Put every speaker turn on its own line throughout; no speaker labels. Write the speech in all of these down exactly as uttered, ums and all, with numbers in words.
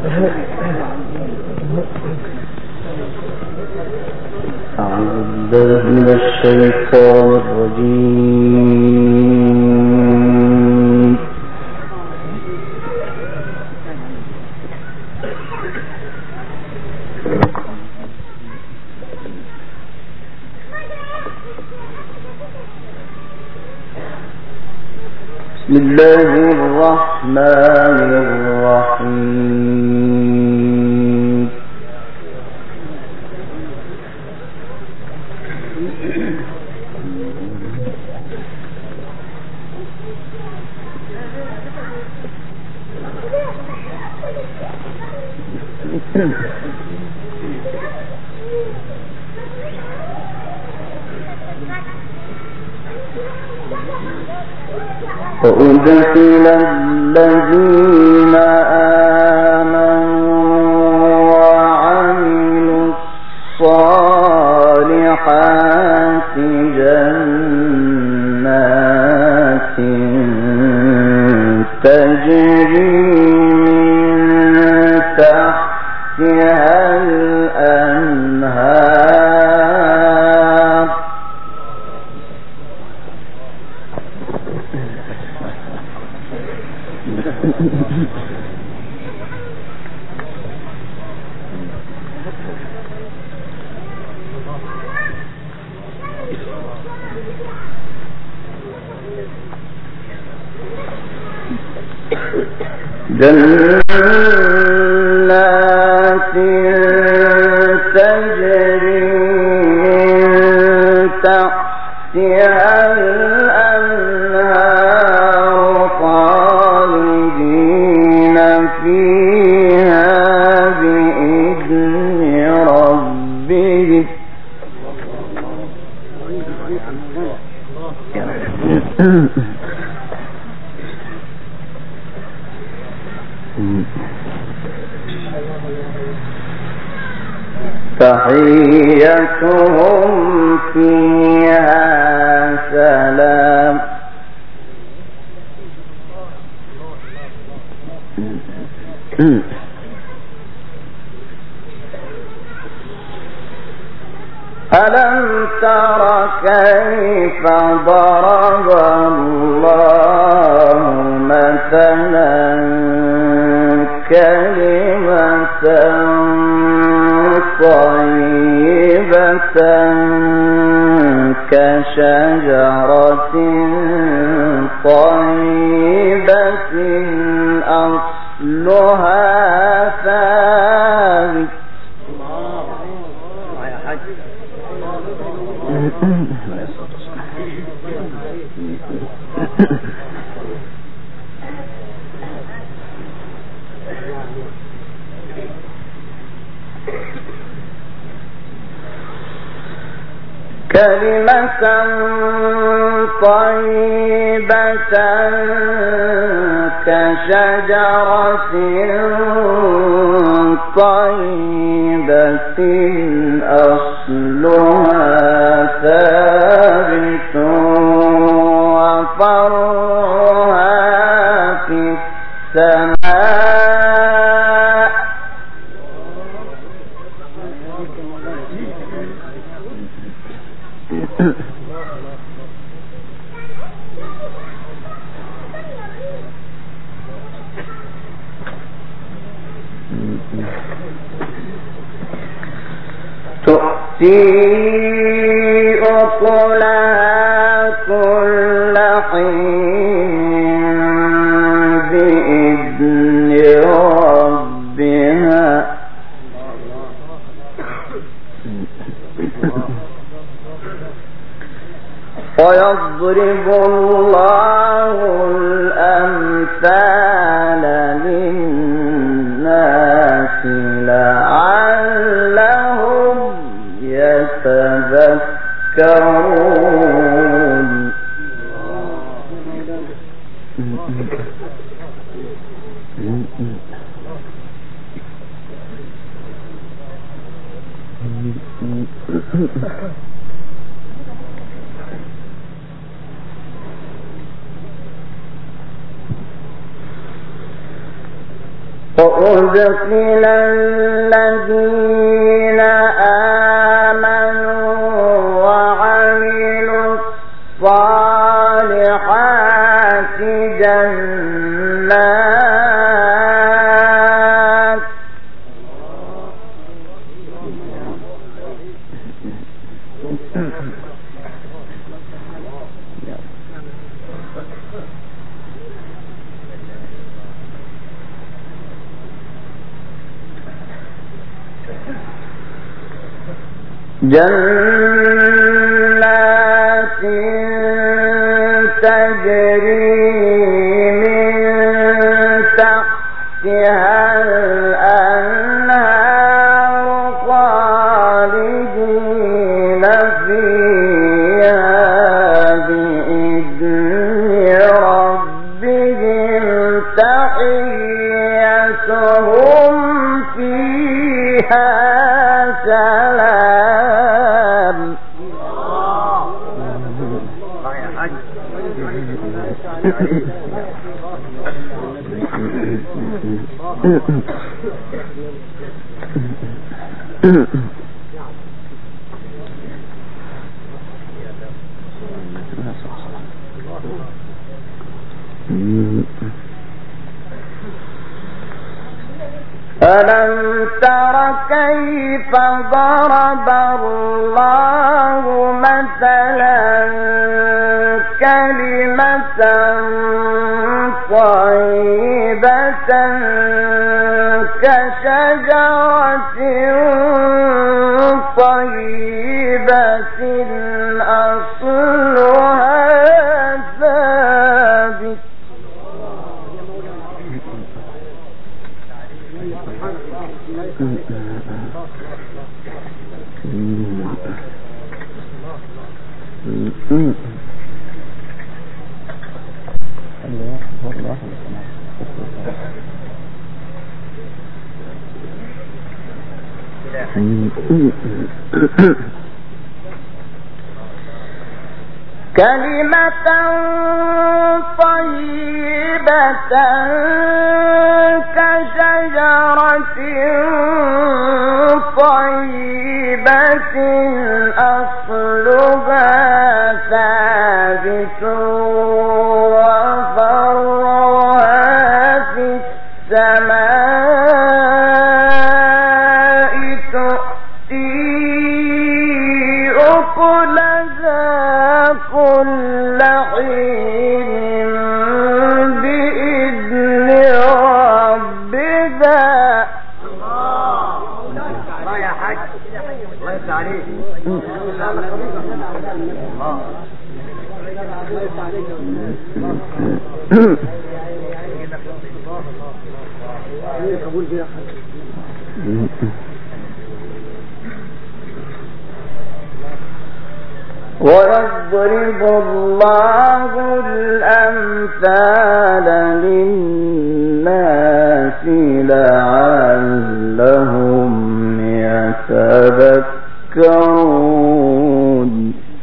بالله من الشيطان الرجيم. بسم الله الرحمن الرحيم. وأدخل الذين آمنوا وعملوا الصالحات جنات تجري من تحتها الأنهار جنات تجري من تحتها الأنهار خالدين فيها بإذن ربهم. تحيتهم فيها سلام. ألم تر كيف ضرب الله مثلا كلمة طيبة كشجرة طيبة أصلها ثابت. كلمة طيبة كشجرة طيبة أصلها ثابت وفرعها في السماء. تؤتي أكلها كل حين بإذن ربها. ويضرب الله الأمثال للناس لعلهم يتذكرون. وأدخل الذين آمنوا وعملوا الصالحات جنات جنات تجري من تحتها الأنهار خالدين فيها بإذن ربهم تحيتهم فيها سلام. ألم تر كيف ضرب الله مثلا كلمة طيبة كشجرة طيبة أصلها ثابت كلمة طيبة كشجرة طيبة أصلها ثابت وفرعها في السماء تؤتي أكلها كل حين بإذن ربها. الله يا حاج الله يفتح عليك. ويضرب الله الأمثال للناس لعلهم يتذكرون.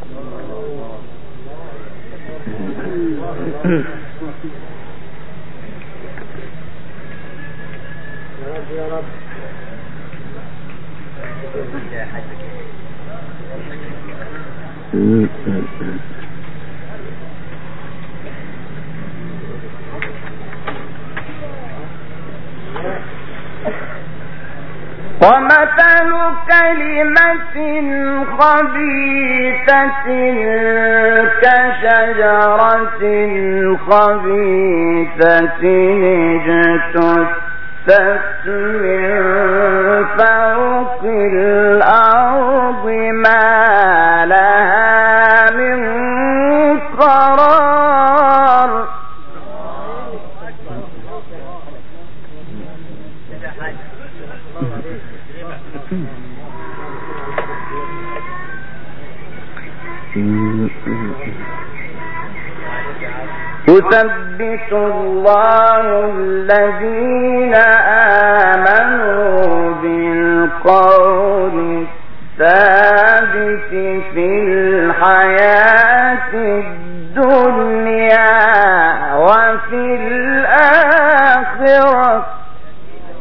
ومثل كلمة خبيثة كشجرة خبيثة اجتثت من فوق الأرض ما لها من قرار. يثبت الله الذين آمنوا بالقول الثابت في الحياة الدنيا وفي الآخرة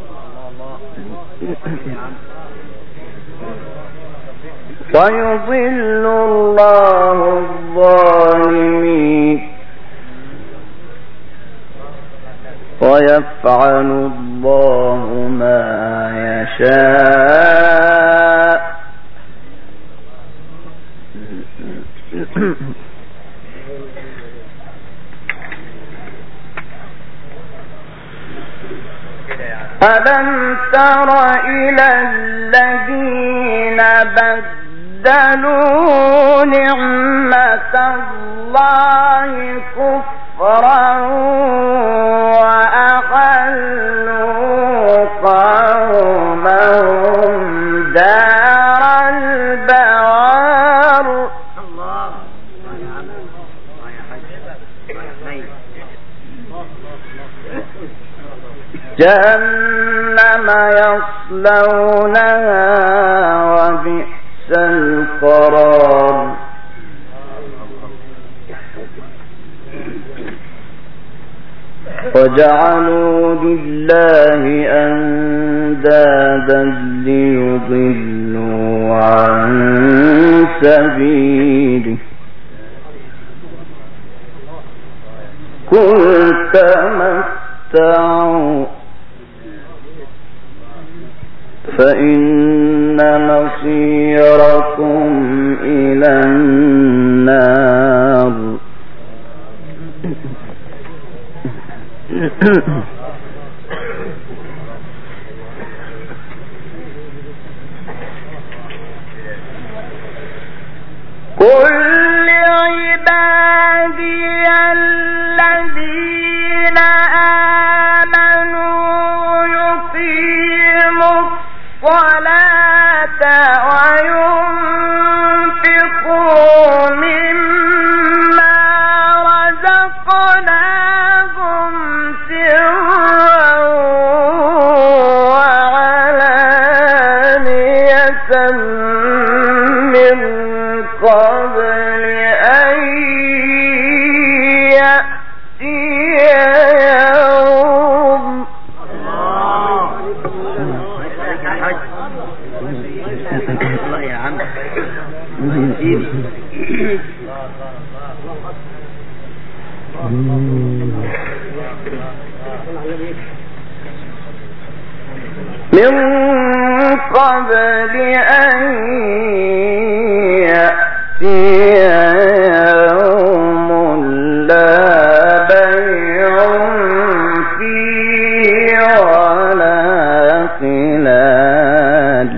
ويضل الله الظالمين ويفعل الله ما يشاء. ألم تر إلى الذين بدلوا نعمة الله كفرا وأحلوا قومهم دار البوار جهنم يصلونها وبئس القرار وجعلوا لله أندادا ليضلوا عن سبيله قل تمتعوا فإن مصيركم إلى النار قل لعبادي الذين آمنوا يقيموا الصلاة وينفقوا مما رزقناهم سرا وعلانية من قبل أن يأتي يوم الله يا عم من قبل أن يأتي يوم لا بيع فيه ولا خلال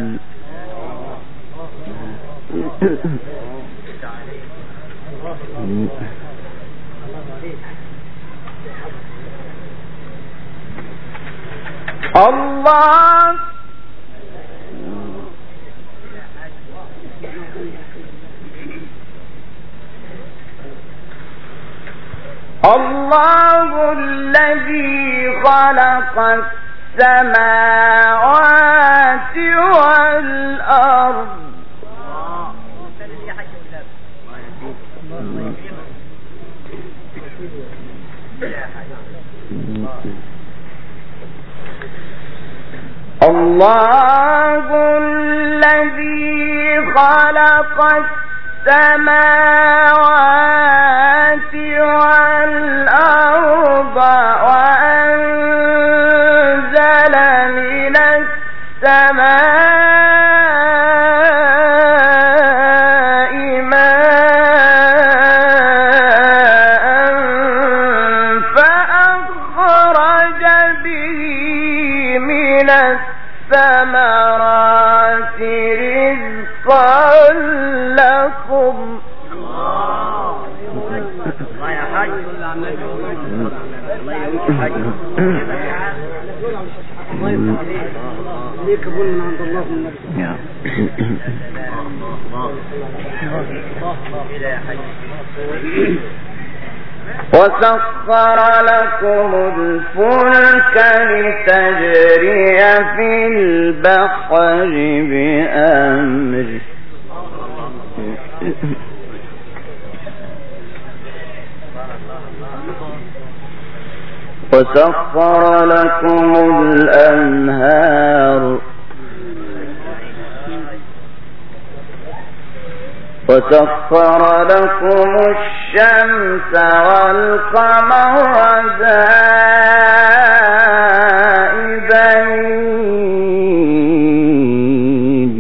الله الله الذي خلق السماوات والأرض الله الذي خلق السماوات والأرض وأنزل من السماء ماء فأخرج به من الثمرات رزقا لكم الله يا حاج الله يا حاج ليك قبول من عند الله من وسخر لكم الفلك لتجري في البحر بأمره وسخر لكم الأنهار
وسخر لكم الشمس والقمر دائبين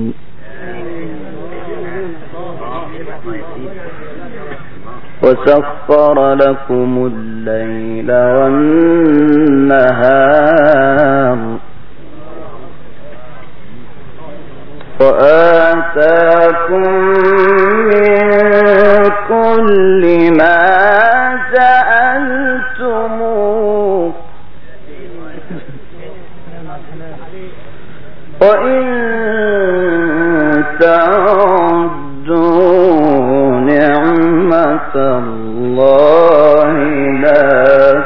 وسخر لكم الليل والنهار وآتاكم من كل ما سألتموه وإن تعدوا نعمة الله لا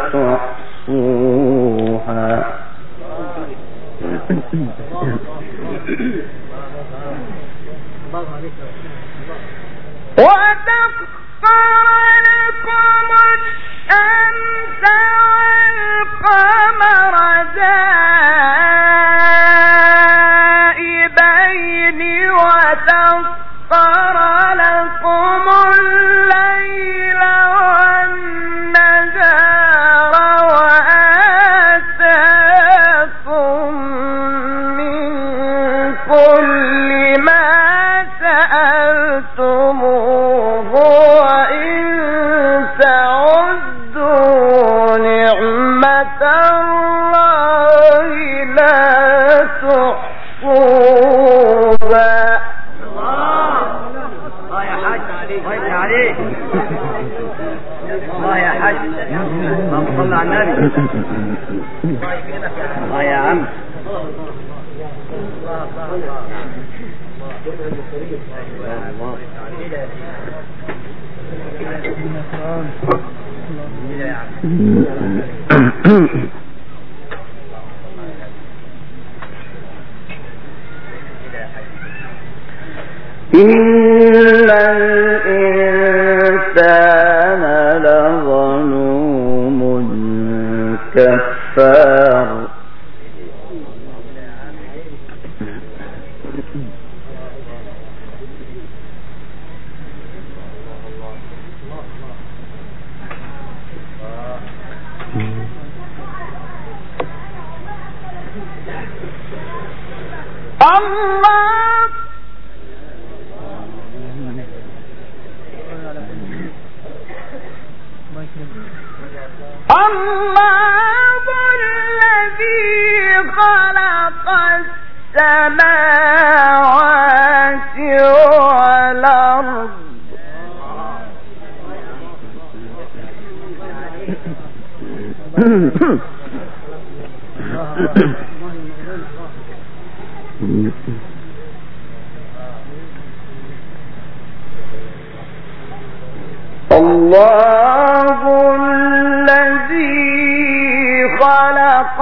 تحصوها وسخر لكم الشمس والقمر دائبين وسخر لكم الليل والنهار وآتاكم من كل ما سألتموه وإن تعدوا نعمة الله لا تحصوها.
الله يا حاج الله عليك الله يا حاج اللهم صل على النبي الله يا عم
إن الإنسان لظلوم كفار الله الله الذي خلق السماوات والأرض الله الذي خلق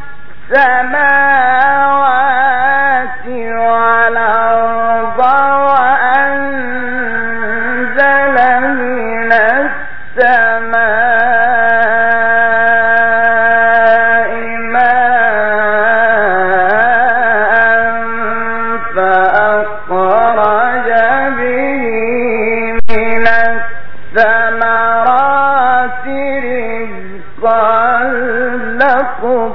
السماوات والأرض وأنزل من السماء ماء فأخرج به من الثمرات رزقا لكم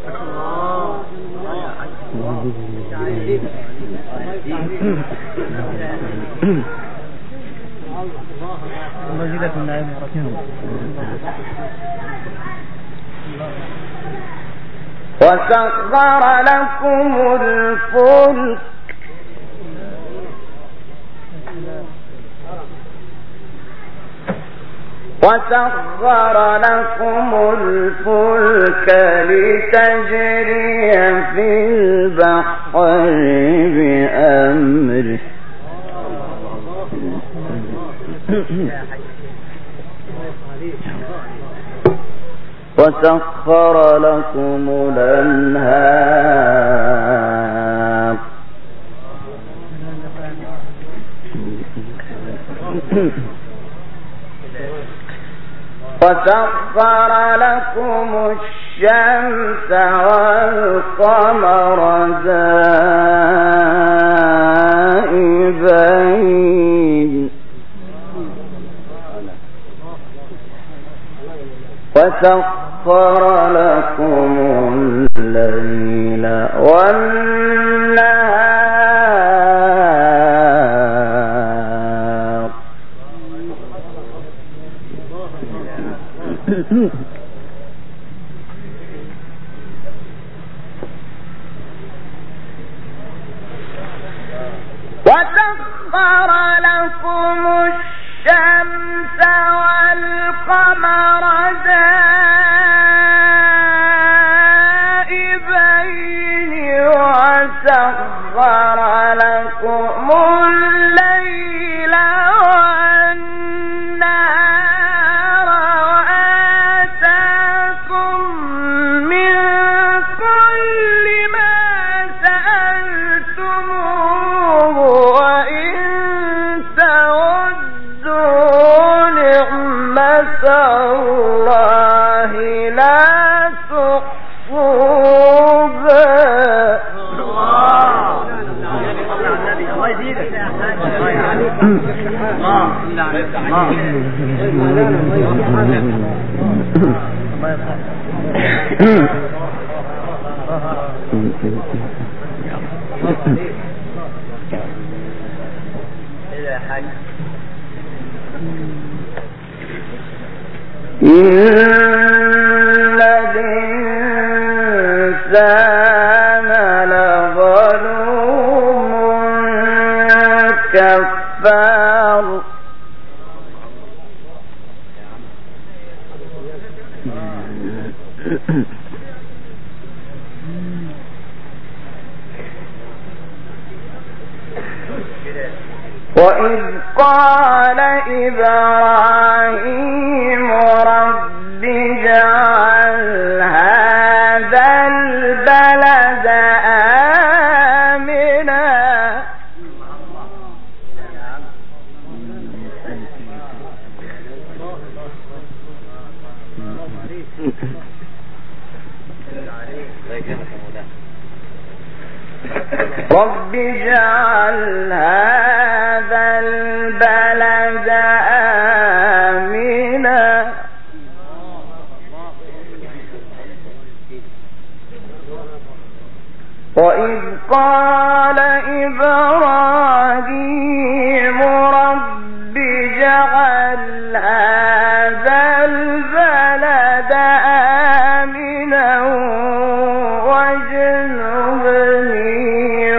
وسخر لكم الفلك وسخر لكم الفلك لتجري في البحر بأمره وسخر لكم الأنهار وسخر لكم الشمس والقمر دائبين وسخر لكم الليل والنهار وسخر لكم الشمس والقمر دائبين وسخر لكم الليل والنهار وآتاكم من كل ما سألتموه وإن تعدوا نعمة الله لا تحصوها.
الله يزيدك
إن الإنسان لظلوم كفار. وإذ قال إبراهيم رب اجعل هذا البلد آمنا رب اجعل هذا البلد آمنا وإذ قال إبراهيم رب اجعل هذا البلد آمنا واجنبني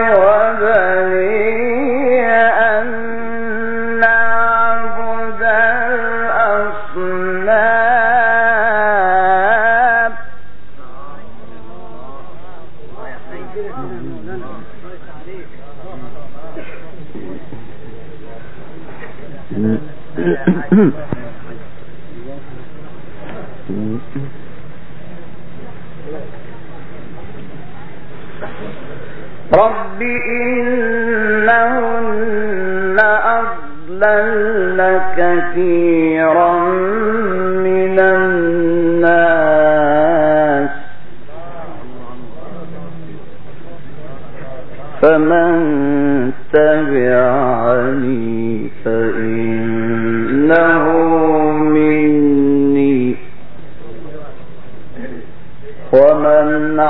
وبني أن نعبد الأصنام. رب إنهن أضللن كثيرا من الناس فمن تبعني فإنه مني ومن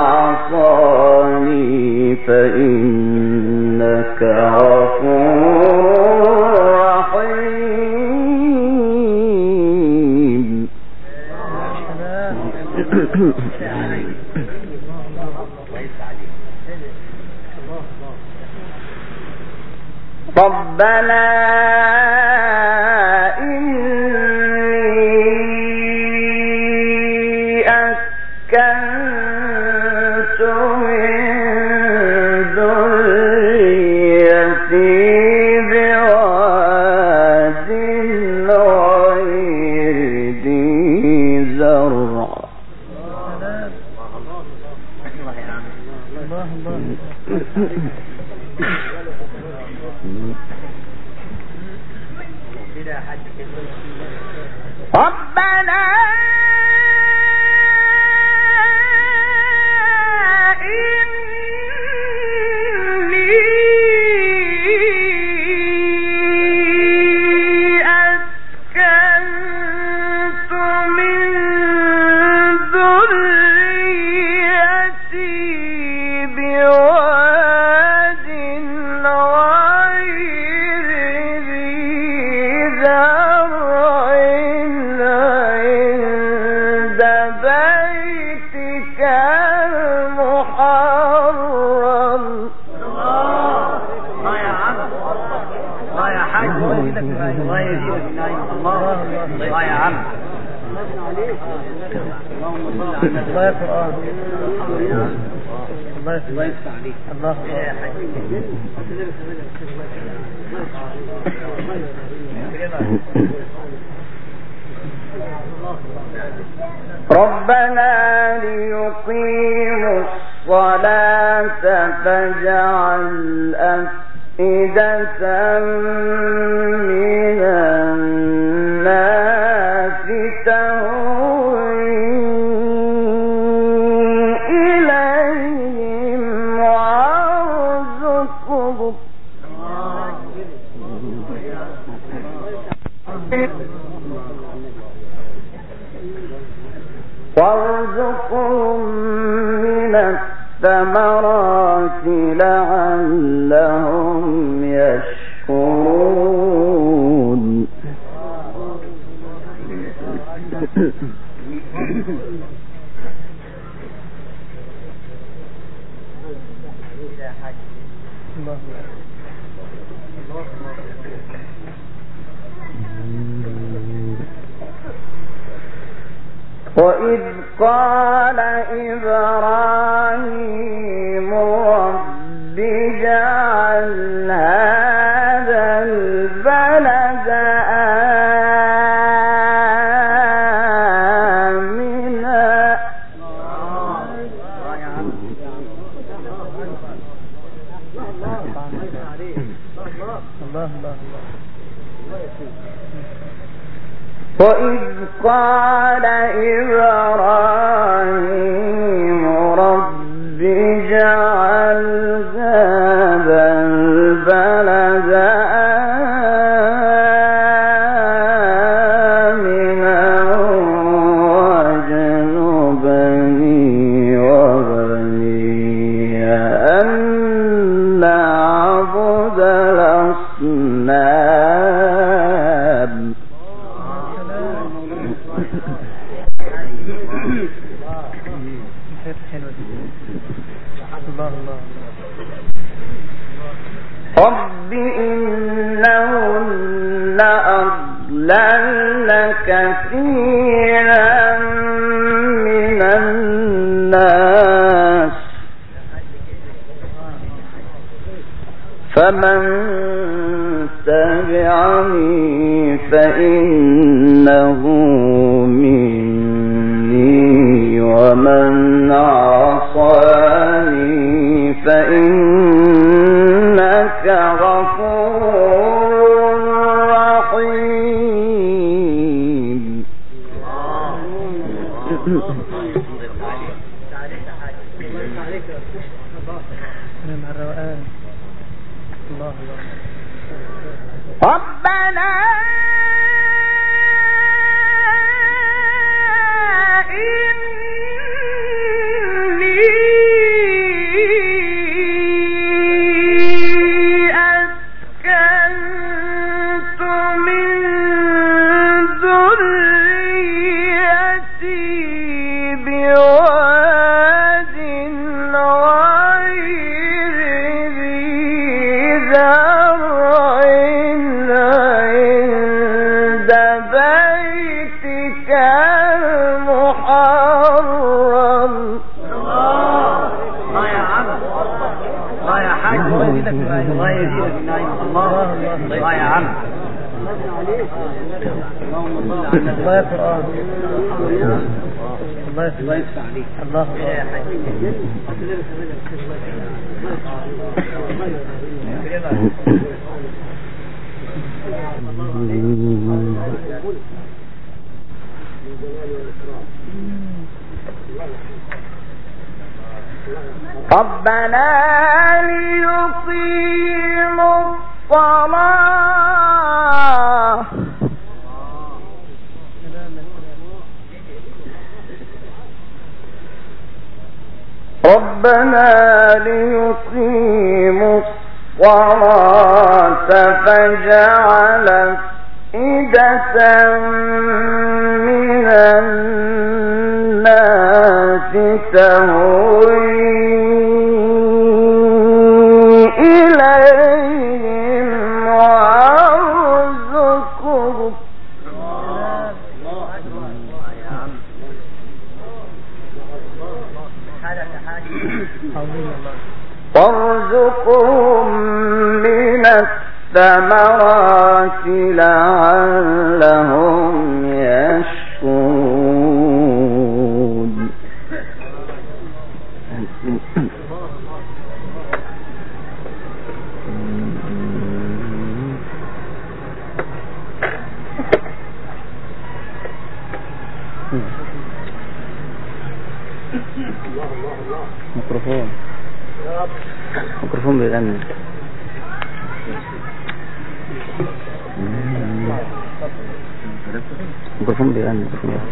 عصاني فإنك غفور رحيم. ربنا إني أسكنت من ذريتي بواد غير ذي زرع ربنا إني أسكنت من
الله يهديك الله الله يا عم الله القرآن الله يفتح عليك الله
ربنا ليقيموا الصلاة فاجعل أفئدة من الناس تهوي إليهم وارزقهم وارزقهم من الثمرات لعلهم يشكرون. وإذ قال إبراهيم رب اجعل هذا البلد آمنا وإذ قال إبراهيم رب اجعل هذا البلد آمنا واجنبني وبني أن نعبد الأصنام. رب إنهن أضللن كثيرا من الناس فمن تبعني فإنه مني ومن عصاني فإنك غفور رحيم. ربنا الله يا عم الله القرآن الله يفتح عليك الله ربنا ليقيموا الصلاة ربنا ليقيموا الصلاة فاجعل أفئدة من الناس تهوي إليهم وارزقهم وارزقهم من الثمرات لعلهم يشكرون. ميكروفون ميكروفون بيغني. ميكروفون بيغني.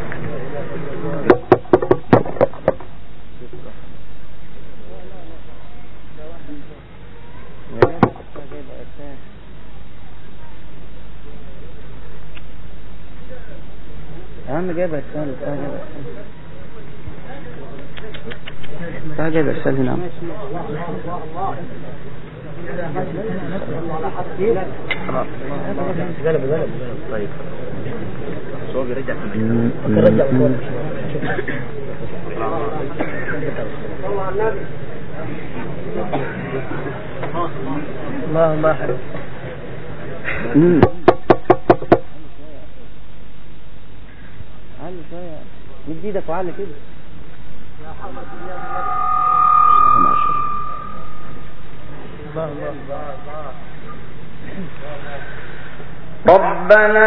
أهم جايب أرسال جايب أرسال هنا.
قلب قلب طيب صوب يرجع كمان رجع الله الله حلو. علي شوية مد ايدك وعلي كده. الله الله
ربنا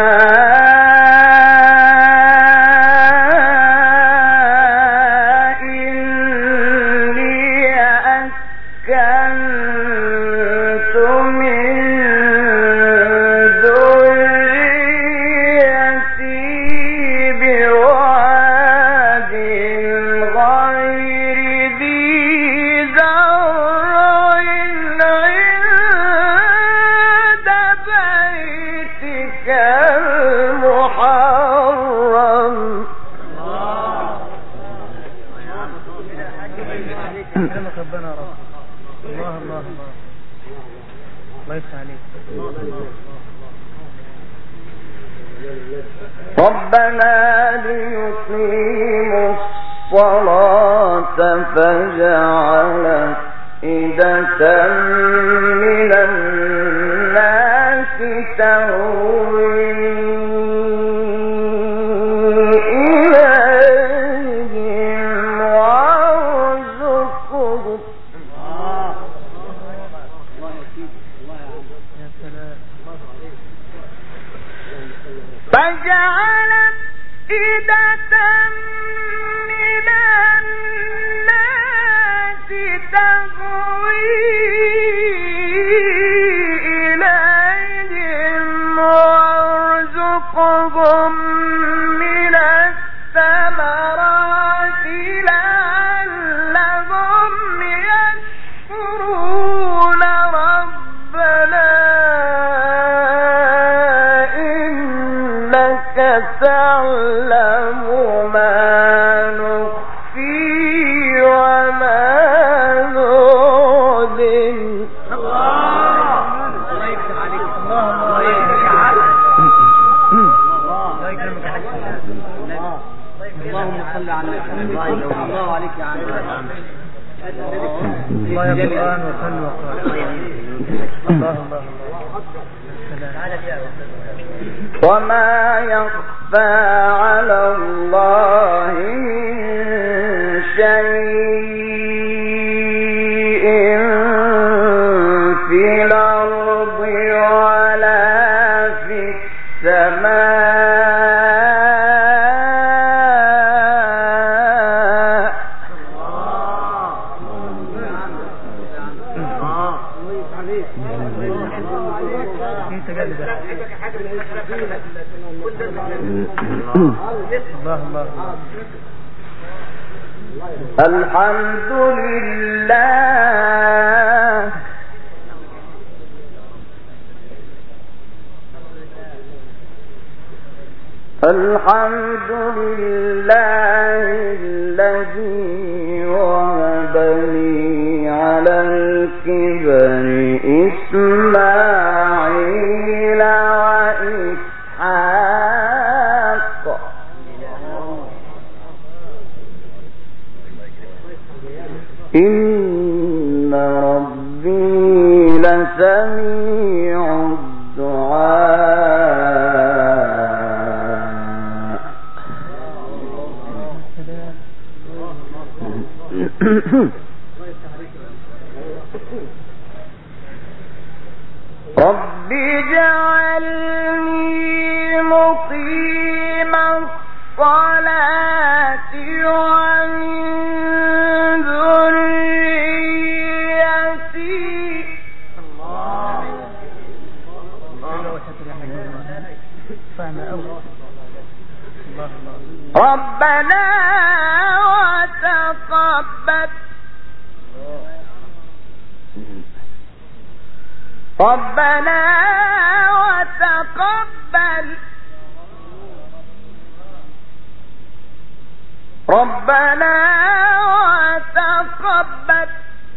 ربنا ليقيموا الصلاة فاجعل أفئدة من الناس تهوي إليهم وارزقهم فاجعل أفئدة من الناس تهوي إليهم وارزقهم من الثمرات لعلهم يشكرون ربنا إنك تعلم ما نخفي وما نعلن.
اللهم صل على النبي. الله عليك يا عم. الله يا قرآن وصل وقال. الله الله
وما يخفى على الله من شيء في الأرض ولا في السماء. الحمد لله الحمد لله الذي وهب لي على الكبر إسماعيل وإسحاق إن رب اجعلني مقيم الصلاة ومن ذريتي ربنا وتقبل ربنا وتقبل ربنا وتقبل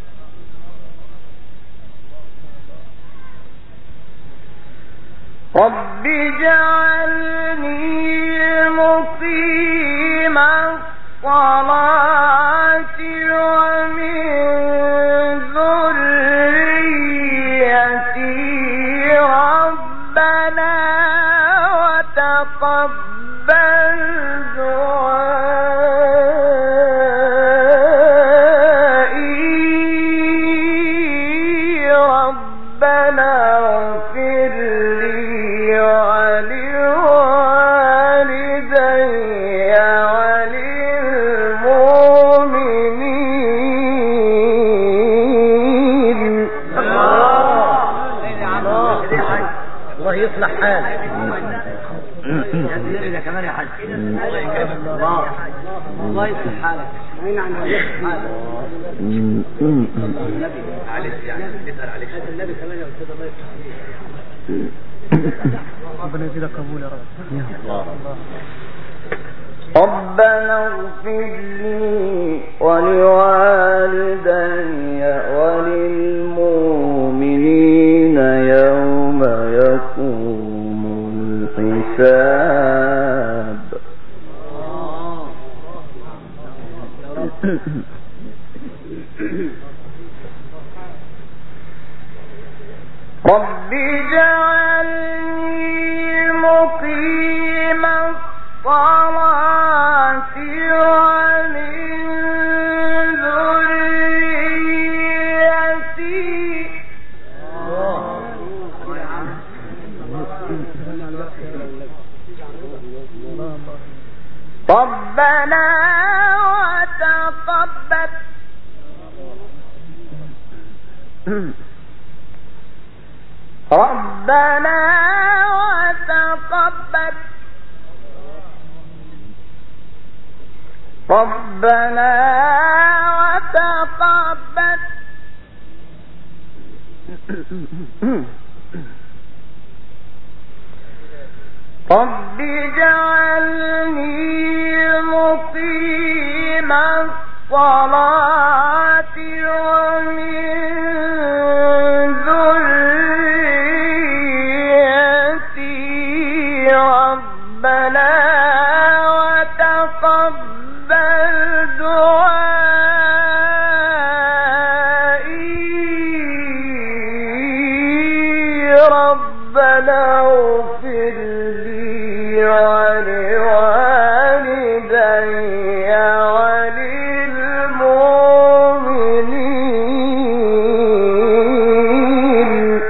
رب اجعلني مقيم الصلاة ومن ذريتي ربنا وتقبل دعائي ربنا اغفر لي ولوالدي وللمؤمنين.
الله يصلح حالك. يا كمان يا حاج. الله الله يصلح حالك. مين عن حالك؟ معلش يعني نسأل عليك. النبي كمان يا أستاذ الله يصلح حالك. ربنا يزيدك قبول يا رب. الله
ربنا اغفر لي ولوالدي وللمؤمنين يوم يقوم الحساب. رب اجعلني مقيم الصلاة ومن ذريتي ربنا وتقبل ربنا وتقبل ربنا وتقبل رب اجعلني مقيم الصلاة ومن ذريتي ربنا وتقبل دعائي ربنا اغفر لي ولوالدي وللمؤمنين.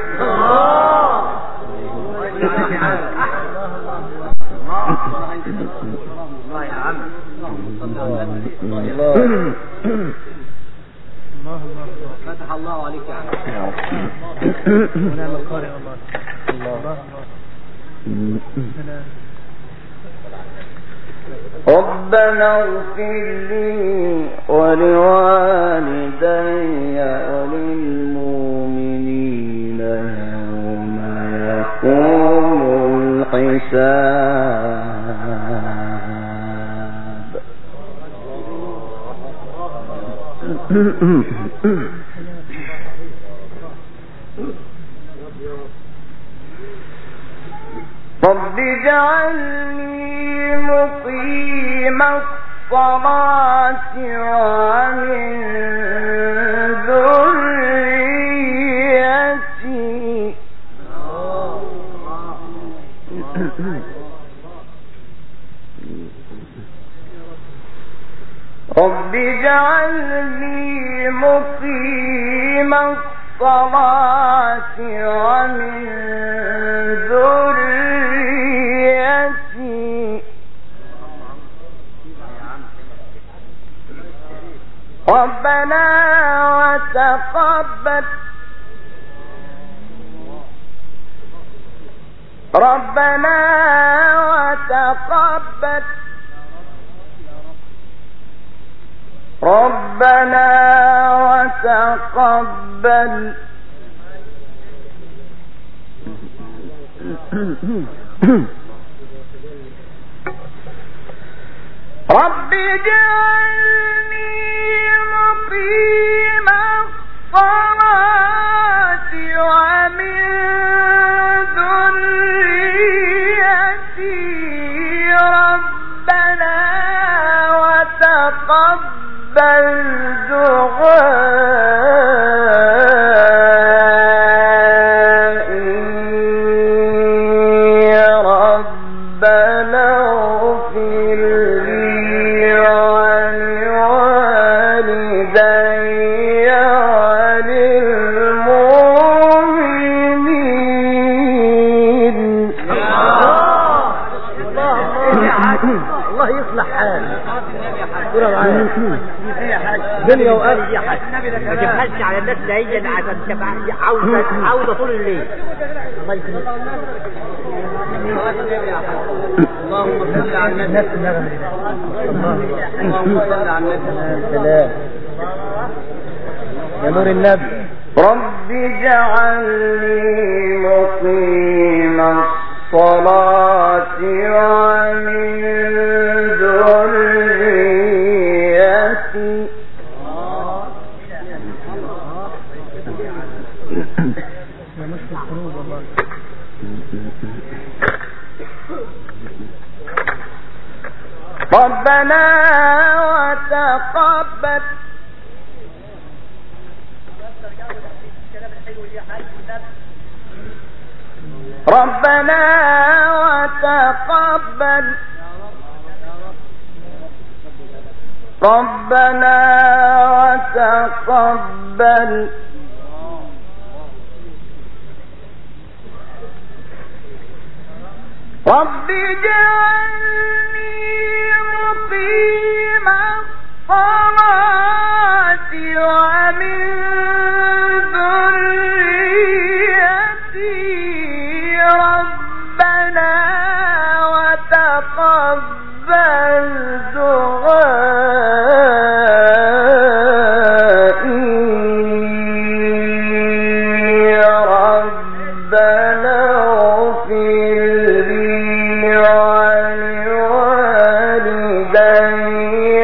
الله يا عم. الله فتح الله عليك يا عم. ونعم القارئ والله. الله
ربنا اغفر لي ولوالدي وللمؤمنين يوم يقوم الحساب. رب اجعلني مقيم الصلاة ومن ذريتي رب اجعلني مقيم الصلاة ومن ذريتي ربنا وتقبل ربنا وتقبل ربنا وتقبل رب اجعلني مقيم الصلاة ومن ذريتي ربنا وتقبل دعائي ربنا اغفر لي ولوالدي وللمؤمنين.
الله يصلح حالك. دنيا وآخرة يا حاج. ما تبحثش على الناس دهيا عشان تبقى عاوزة عاوزة طول الليل. الله يسلمك. اللهم صل على النبي. اللهم صل على النبي. سلام يا نور النبي.
رب اجعلني مقيم الصلاة ومن ذريتي ربنا وتقبل ربنا وتقبل ربنا وتقبل رب اجعلني مقيم الصلاة ومن ذريتي ربنا وتقبل دعائي ربنا اغفر لي ولوالدي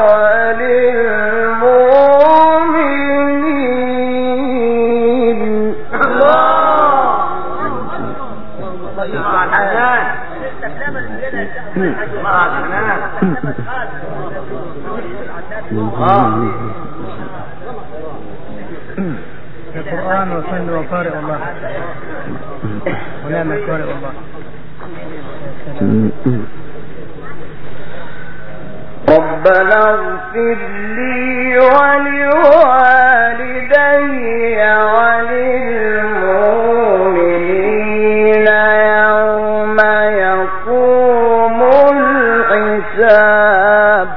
وللمؤمنين.
القرآن وصل وقارئ الله ونعم القارئ الله.
ربنا اغفر لي ولوالدي وللمؤمنين يوم يقوم الحساب.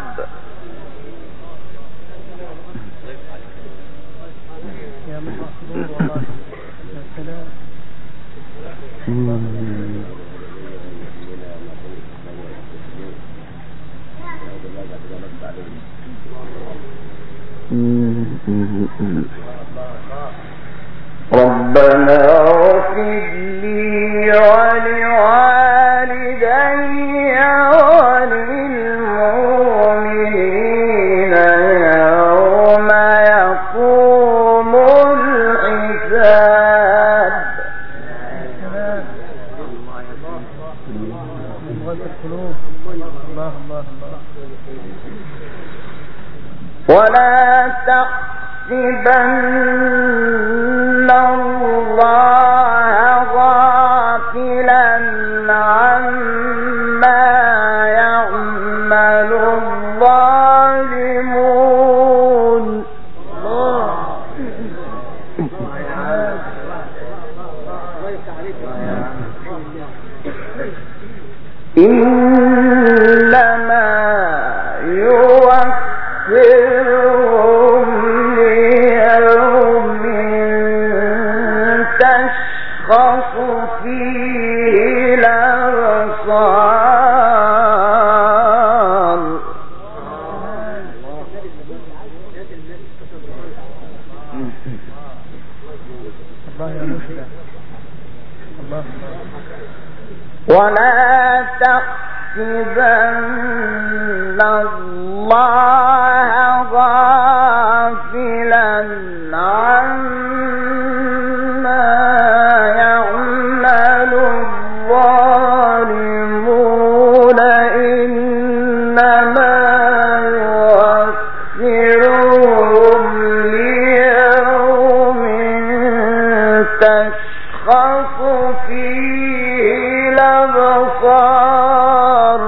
ربنا اغفر لي ولوالدي وللمؤمنين يوم يقوم الحساب. ولا تحسبن الله غافلا عما يعمل الظالمون إنما يوفرهم ليوم تشخص فيه الأبصار. ولا تحسبن الله غافلا عما يعمل الظالمون إنما يؤخرهم ليوم تشخص فيه الأبصار.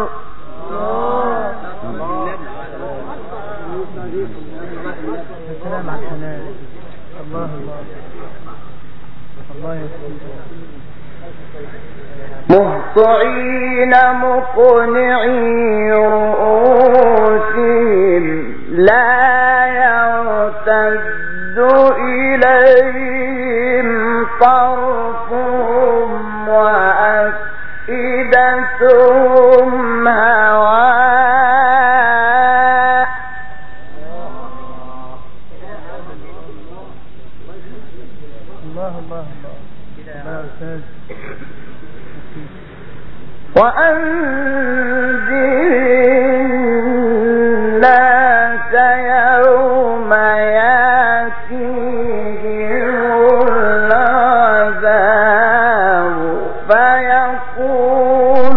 مهطعين مقنعي رؤوسهم لا يرتد إليهم طرفهم وأفئدتهم هواء. الله الله الله. وأنذر الناس يوم يأتيهم العذاب فيقول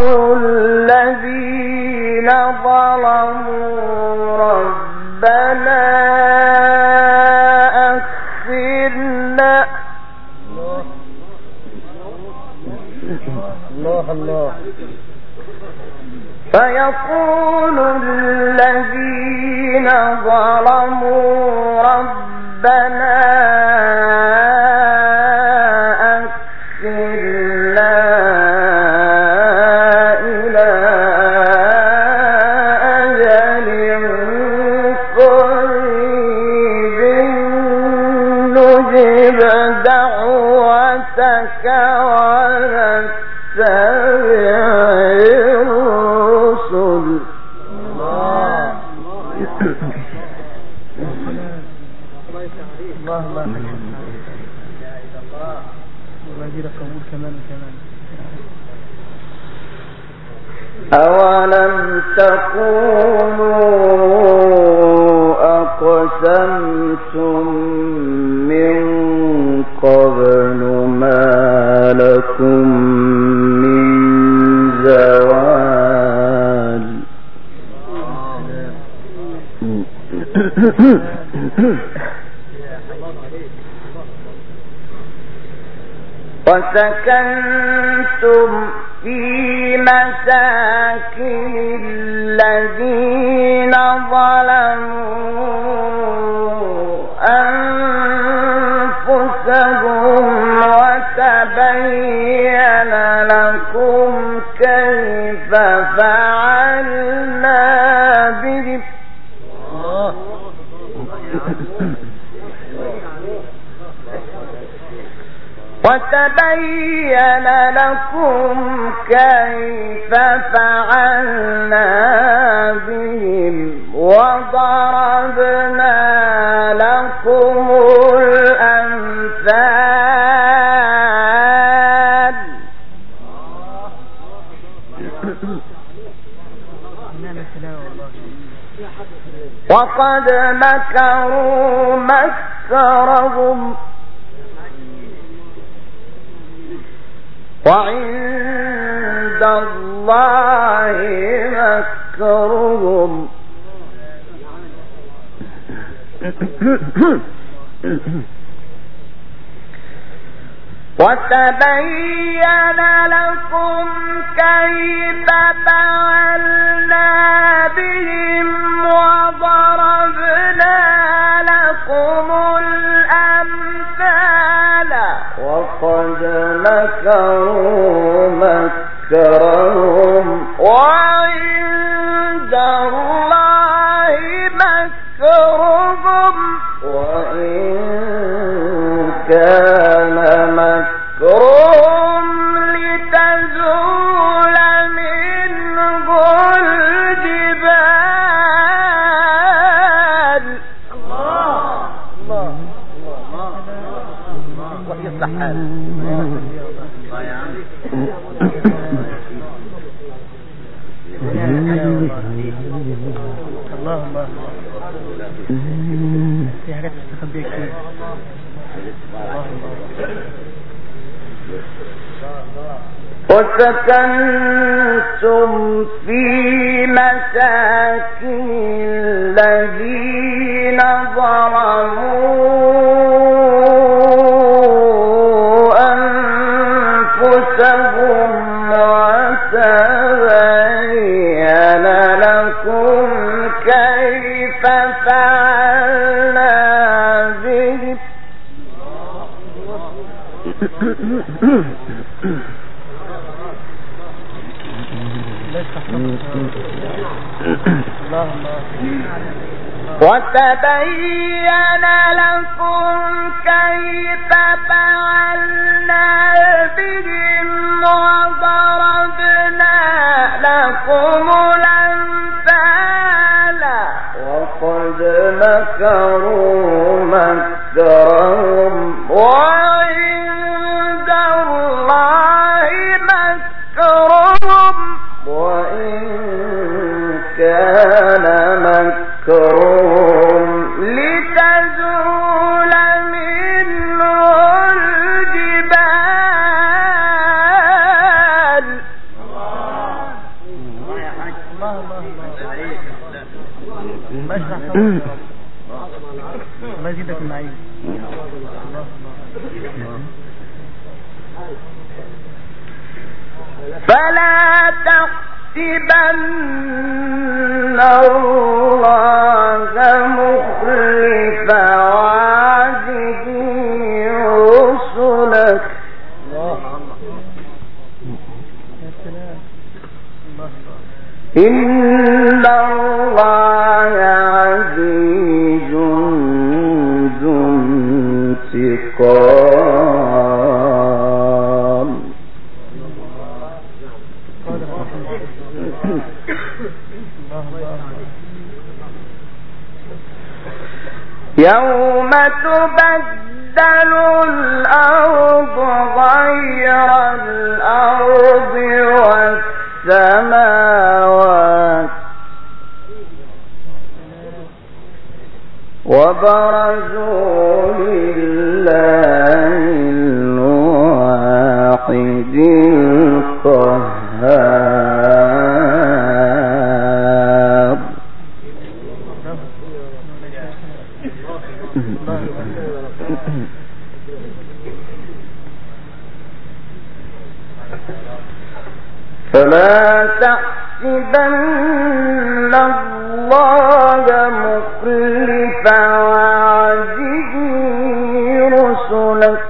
الذين ظلموا ربنا أخرنا الله الله فيقول الذين ظلموا ربنا أخرنا إلى أجل قريب نجب دعوتك ونتبع الرسل. الله الله أولم تكونوا أقسمتم من قبل ما لكم من زوال. وسكنتم في مساكن الذين ظلموا أنفسهم وتبين لكم كيف فعلنا بهم. وتبين لكم كيف فعلنا بهم وضربنا لكم الأمثال. وقد مكروا مكرهم وعند الله مكرهم وتبين لكم كيف فعلنا بهم وضربنا لكم الأمثال وقد مكروا مكرهم وعند الله مكرهم وإن كان مكرهم لتزول منه الجبال. الله الله الله ويصلح حاله. الله يا عم الله الله في حاجات تستخبي كتير. وسكنتم في مساكن الذين ظلموا أنفسهم وتبين لكم كيف فعلنا بهم. وتبين لكم كيف فعلنا بهم وضربنا لكم الأمثال وقد مكروا مكرهم وعند الله مكرهم وإن كان مكرهم لتزول منه الجبال. الله يا حاج الله الله الله الله يزيدك النعيم. فلا تحسبن الله مخلف وعده رسله إن الله عزيز ذو انتقام. يوم تبدل الأرض غير الأرض والسماوات وبرزوا لله الواحد القهار. فلا تحسبن الله مخلف وعده رسله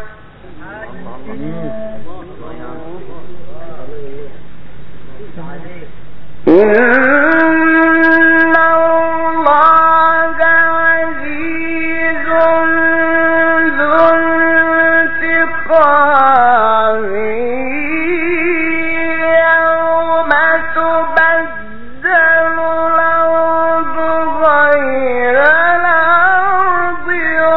إن الله عزيز ذو انتقام. يوم تبدل الأرض غير الأرض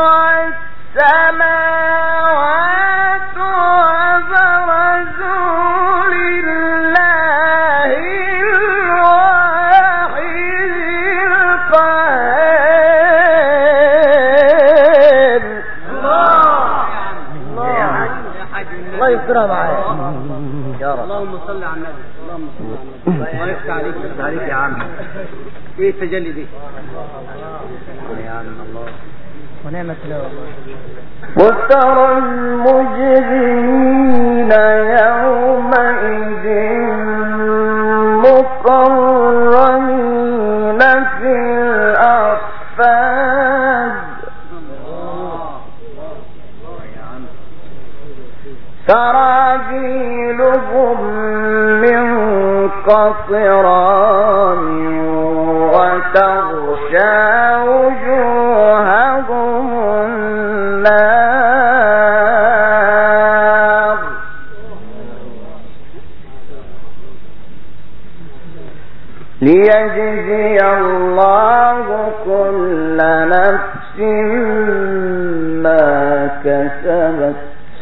والسماوات وبرزوا لله الواحد القهار. الله يسترها معايا يا رب. اللهم صل على النبي. اللهم صل على النبي. الله يفتح عليك يفتح عليك يا عم. ايه التجلي دي يا عم؟ الله ونعم التلاوة. وترى المجرمين يومئذ مقرنين في الأصفاد
سرابيلهم من قطران وتغشى وجوههم النار ليجزي الله كل نفس ما كسبت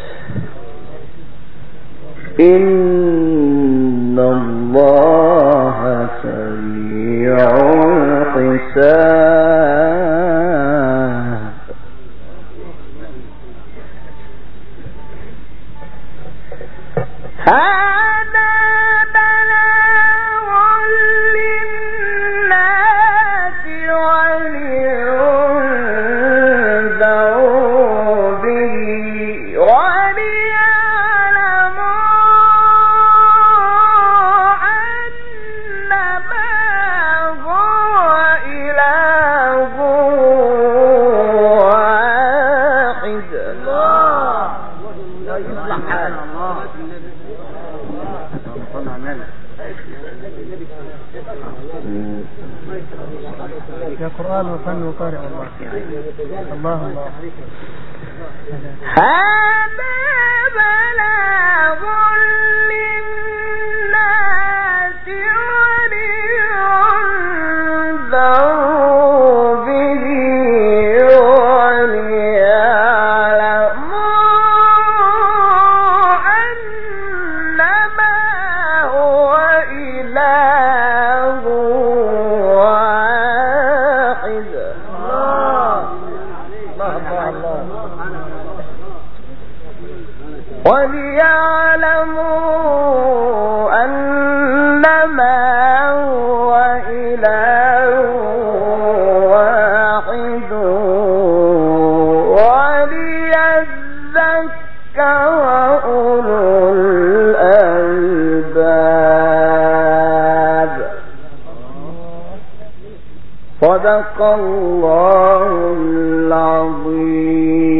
إن الله سريع الحساب هذا بلاغ للناس ولينذروا به
يا قرآن وفن وقارئ الله الله الله
هذا بلاغ للناس ولينذروا به وليعلموا أنما هو إله وليعلموا أنما هو إله واحد وليذكر أولو الألباب صدق الله العظيم.